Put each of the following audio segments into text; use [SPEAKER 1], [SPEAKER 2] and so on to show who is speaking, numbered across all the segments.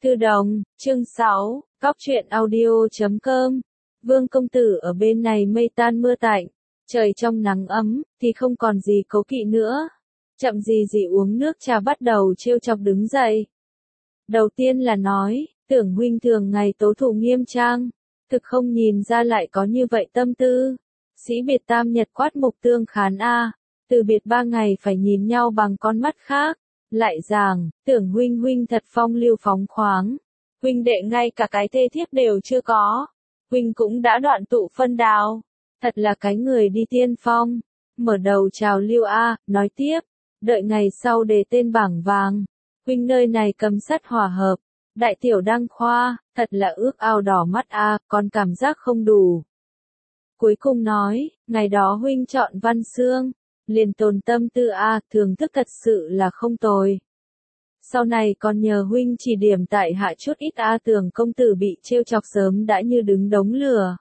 [SPEAKER 1] Thư Đồng, chương 6, Góc truyện audio.com. Vương công tử ở bên này mây tan mưa tạnh, trời trong nắng ấm, thì không còn gì cố kỵ nữa. Chậm gì gì uống nước trà bắt đầu trêu chọc đứng dậy. Đầu tiên là nói, tưởng huynh thường ngày tố thủ nghiêm trang, thực không nhìn ra lại có như vậy tâm tư. Sĩ biệt tam nhật quát mục tương khán a, từ biệt 3 ngày phải nhìn nhau bằng con mắt khác. Lại giảng, tưởng huynh thật phong lưu phóng khoáng. Huynh đệ ngay cả cái thê thiếp đều chưa có. Huynh cũng đã đoạn tụ phân đào. Thật là cái người đi tiên phong. Mở đầu chào lưu a, nói tiếp. Đợi ngày sau đề tên bảng vàng. Huynh nơi này cầm sắt hòa hợp. Đại tiểu đăng khoa, thật là ước ao đỏ mắt a, còn cảm giác không đủ. Cuối cùng nói, ngày đó huynh chọn Văn Xương. Liền tồn tâm tư a, thưởng thức thật sự là không tồi. Sau này còn nhờ huynh chỉ điểm tại hạ chút ít a, tưởng công tử bị trêu chọc sớm đã như đứng đống lửa.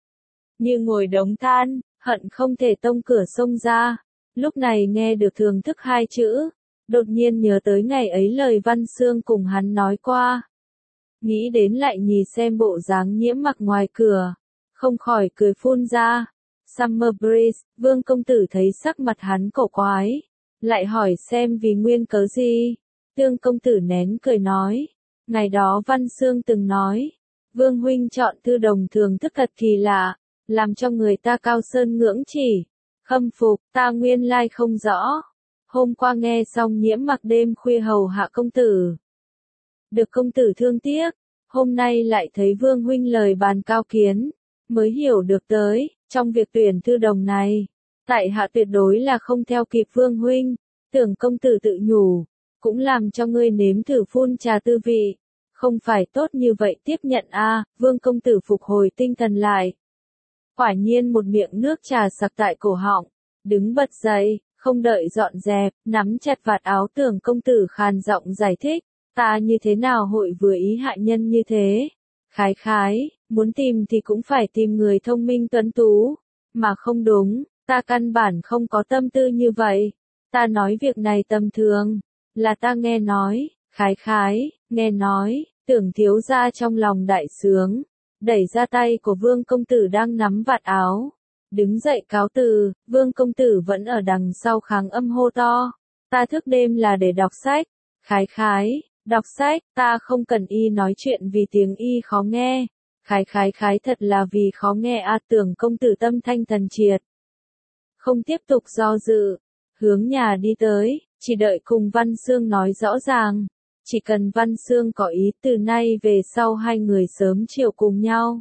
[SPEAKER 1] Như ngồi đống than, hận không thể tông cửa xông ra. Lúc này nghe được thưởng thức 2 chữ, đột nhiên nhớ tới ngày ấy lời Văn Xương cùng hắn nói qua. Nghĩ đến lại nhìn xem bộ dáng Nhiễm Mặc ngoài cửa, không khỏi cười phun ra. Summer Breeze, Vương công tử thấy sắc mặt hắn cổ quái, lại hỏi xem vì nguyên cớ gì. Tương công tử nén cười nói, ngày đó Văn Xương từng nói, Vương huynh chọn Thư Đồng thường thức thật kỳ lạ, làm cho người ta cao sơn ngưỡng chỉ, khâm phục, ta nguyên lai không rõ. Hôm qua nghe xong Nhiễm Mặc đêm khuya hầu hạ công tử, được công tử thương tiếc, hôm nay lại thấy Vương huynh lời bàn cao kiến, mới hiểu được tới. Trong việc tuyển Thư Đồng này, tại hạ tuyệt đối là không theo kịp Vương huynh, tưởng công tử tự nhủ, cũng làm cho ngươi nếm thử phun trà tư vị, không phải tốt như vậy tiếp nhận a. Vương công tử phục hồi tinh thần lại. Quả nhiên một miệng nước trà sặc tại cổ họng, đứng bật dậy, không đợi dọn dẹp, nắm chặt vạt áo tưởng công tử khàn giọng giải thích, ta như thế nào hội vừa ý hạ nhân như thế. Khái, muốn tìm thì cũng phải tìm người thông minh tuấn tú, mà không đúng, ta căn bản không có tâm tư như vậy. Ta nói việc này tầm thường, là ta nghe nói, khái, nghe nói, tưởng thiếu gia trong lòng đại sướng, đẩy ra tay của Vương công tử đang nắm vạt áo. Đứng dậy cáo từ, Vương công tử vẫn ở đằng sau kháng âm hô to, ta thức đêm là để đọc sách, khái. Đọc sách, ta không cần y nói chuyện vì tiếng y khó nghe. Khái thật là vì khó nghe a. Tưởng công tử tâm thanh thần triệt. Không tiếp tục do dự, hướng nhà đi tới, chỉ đợi cùng Văn Xương nói rõ ràng. Chỉ cần Văn Xương có ý từ nay về sau hai người sớm chiều cùng nhau.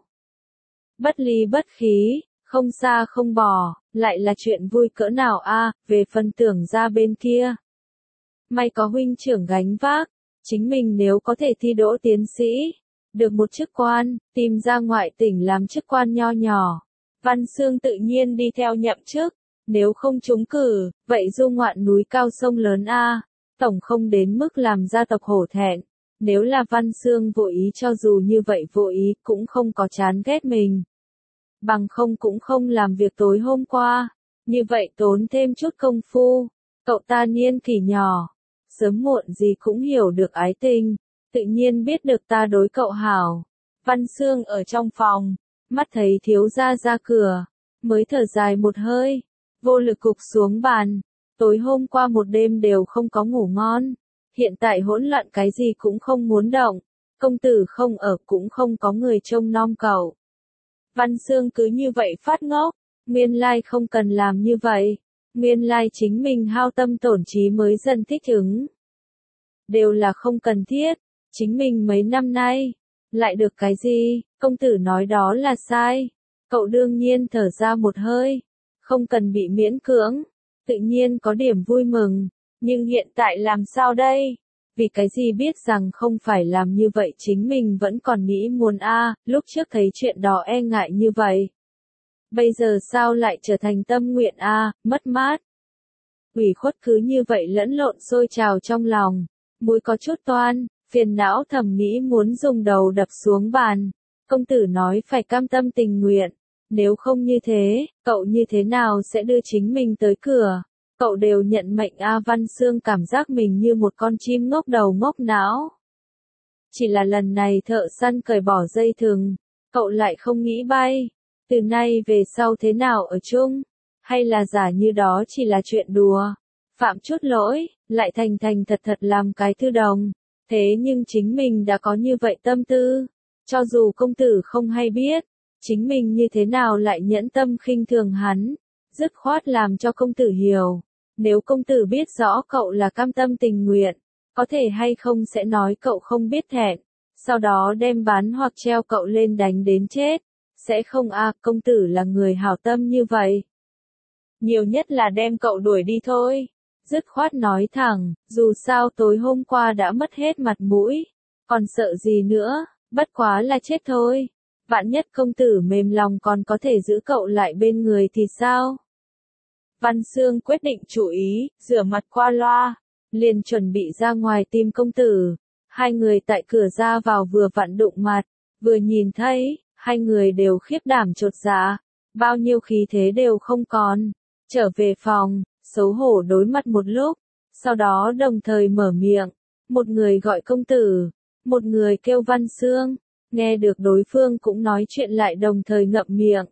[SPEAKER 1] Bất ly bất khí, không xa không bỏ, lại là chuyện vui cỡ nào a. Về phần tưởng ra bên kia. May có huynh trưởng gánh vác. Chính mình nếu có thể thi đỗ tiến sĩ, được một chức quan, tìm ra ngoại tỉnh làm chức quan nho nhỏ, Văn Xương tự nhiên đi theo nhậm chức, nếu không trúng cử, vậy du ngoạn núi cao sông lớn a, tổng không đến mức làm gia tộc hổ thẹn. Nếu là Văn Xương vô ý, cho dù như vậy vô ý cũng không có chán ghét mình. Bằng không cũng không làm việc tối hôm qua, như vậy tốn thêm chút công phu. Cậu ta niên kỷ nhỏ, sớm muộn gì cũng hiểu được ái tình, tự nhiên biết được ta đối cậu hảo. Văn Xương ở trong phòng, mắt thấy thiếu gia ra cửa, mới thở dài một hơi, vô lực gục xuống bàn. Tối hôm qua một đêm đều không có ngủ ngon, hiện tại hỗn loạn cái gì cũng không muốn động, công tử không ở cũng không có người trông nom cậu. Văn Xương cứ như vậy phát ngốc, nguyên lai không cần làm như vậy. Nguyên lai chính mình hao tâm tổn trí mới dần thích ứng. Đều là không cần thiết, chính mình mấy năm nay, lại được cái gì, công tử nói đó là sai. Cậu đương nhiên thở ra một hơi, không cần bị miễn cưỡng, tự nhiên có điểm vui mừng, nhưng hiện tại làm sao đây? Vì cái gì biết rằng không phải làm như vậy chính mình vẫn còn nghĩ muốn a, lúc trước thấy chuyện đó e ngại như vậy. Bây giờ sao lại trở thành tâm nguyện a, mất mát. Ủy khuất cứ như vậy lẫn lộn sôi trào trong lòng, mũi có chút toan, phiền não thầm nghĩ muốn dùng đầu đập xuống bàn. Công tử nói phải cam tâm tình nguyện, nếu không như thế, cậu như thế nào sẽ đưa chính mình tới cửa? Cậu đều nhận mệnh a. Văn Xương cảm giác mình như một con chim ngốc đầu ngốc não. Chỉ là lần này thợ săn cởi bỏ dây thừng, cậu lại không nghĩ bay. Từ nay về sau thế nào ở chung? Hay là giả như đó chỉ là chuyện đùa? Phạm chút lỗi, lại thành thành thật thật làm cái thư đồng. Thế nhưng chính mình đã có như vậy tâm tư. Cho dù công tử không hay biết, chính mình như thế nào lại nhẫn tâm khinh thường hắn. Dứt khoát làm cho công tử hiểu. Nếu công tử biết rõ cậu là cam tâm tình nguyện, có thể hay không sẽ nói cậu không biết thẹn. Sau đó đem bán hoặc treo cậu lên đánh đến chết. Sẽ không công tử là người hảo tâm như vậy. Nhiều nhất là đem cậu đuổi đi thôi. Dứt khoát nói thẳng, dù sao tối hôm qua đã mất hết mặt mũi. Còn sợ gì nữa, bất quá là chết thôi. Vạn nhất công tử mềm lòng còn có thể giữ cậu lại bên người thì sao? Văn Xương quyết định chú ý, rửa mặt qua loa, liền chuẩn bị ra ngoài tìm công tử. Hai người tại cửa ra vào vừa vặn đụng mặt, vừa nhìn thấy, hai người đều khiếp đảm chột dạ, bao nhiêu khí thế đều không còn. Trở về phòng, xấu hổ đối mặt một lúc, sau đó đồng thời mở miệng, một người gọi công tử, một người kêu Văn Xương, nghe được đối phương cũng nói chuyện lại đồng thời ngậm miệng.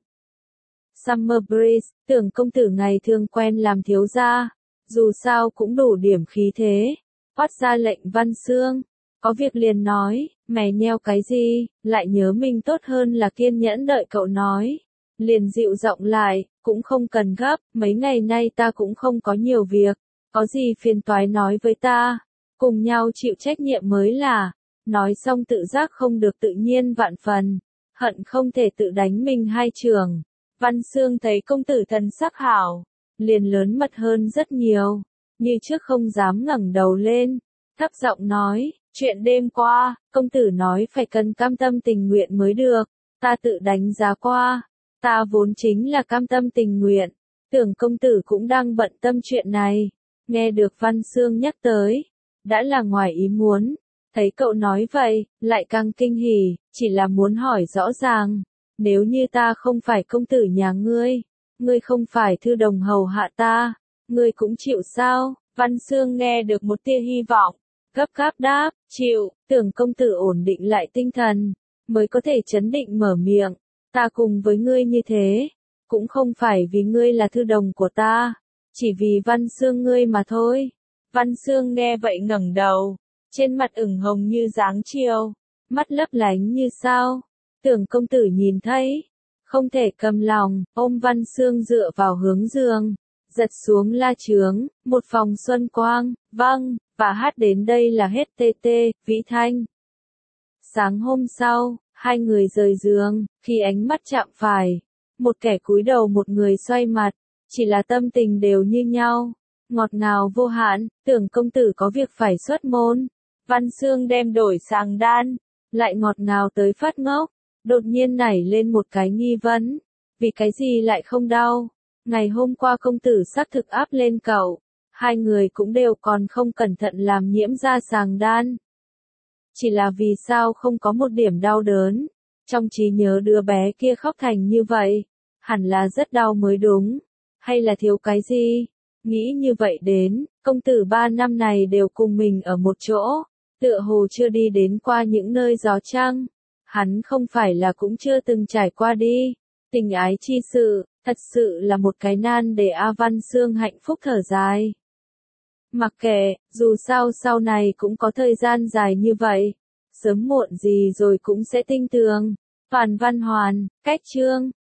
[SPEAKER 1] Summer Breeze, tưởng công tử ngày thường quen làm thiếu gia, dù sao cũng đủ điểm khí thế, phát ra lệnh Văn Xương, có việc liền nói, mày nheo cái gì, lại nhớ mình tốt hơn là kiên nhẫn đợi cậu nói. Liền dịu giọng lại, cũng không cần gấp, mấy ngày nay ta cũng không có nhiều việc, có gì phiền toái nói với ta, cùng nhau chịu trách nhiệm mới là, nói xong tự giác không được tự nhiên vạn phần, hận không thể tự đánh mình hai trường. Văn Xương thấy công tử thần sắc hảo, liền lớn mật hơn rất nhiều, như trước không dám ngẩng đầu lên, thấp giọng nói, chuyện đêm qua, công tử nói phải cần cam tâm tình nguyện mới được, ta tự đánh giá qua. Ta vốn chính là cam tâm tình nguyện, tưởng công tử cũng đang bận tâm chuyện này. Nghe được Văn Xương nhắc tới, đã là ngoài ý muốn. Thấy cậu nói vậy, lại càng kinh hỉ, chỉ là muốn hỏi rõ ràng. Nếu như ta không phải công tử nhà ngươi không phải thư đồng hầu hạ ta, ngươi cũng chịu sao? Văn Xương nghe được một tia hy vọng, gấp gáp đáp, chịu, tưởng công tử ổn định lại tinh thần, mới có thể chấn định mở miệng. Ta cùng với ngươi như thế, cũng không phải vì ngươi là thư đồng của ta, chỉ vì Văn Xương ngươi mà thôi. Văn Xương nghe vậy ngẩng đầu, trên mặt ửng hồng như dáng chiều, mắt lấp lánh như sao. Tưởng công tử nhìn thấy, không thể cầm lòng, ôm Văn Xương dựa vào hướng giường, giật xuống la chướng, một phòng xuân quang, vâng, và hát đến đây là hết TT, Vĩ Thanh. Sáng hôm sau, hai người rời giường, khi ánh mắt chạm phải, một kẻ cúi đầu một người xoay mặt, chỉ là tâm tình đều như nhau, ngọt ngào vô hạn, tưởng công tử có việc phải xuất môn. Văn Xương đem đổi sàng đan, lại ngọt ngào tới phát ngốc, đột nhiên nảy lên một cái nghi vấn, vì cái gì lại không đau? Ngày hôm qua công tử xác thực áp lên cậu, hai người cũng đều còn không cẩn thận làm nhiễm ra sàng đan. Chỉ là vì sao không có một điểm đau đớn, trong trí nhớ đứa bé kia khóc thành như vậy, hẳn là rất đau mới đúng, hay là thiếu cái gì? Nghĩ như vậy đến, công tử 3 năm này đều cùng mình ở một chỗ, tựa hồ chưa đi đến qua những nơi gió trăng, hắn không phải là cũng chưa từng trải qua đi, tình ái chi sự, thật sự là một cái nan để A Văn Xương hạnh phúc thở dài. Mặc kệ, dù sao sau này cũng có thời gian dài như vậy, sớm muộn gì rồi cũng sẽ tinh tường. Toàn Văn Hoàn, cách chương.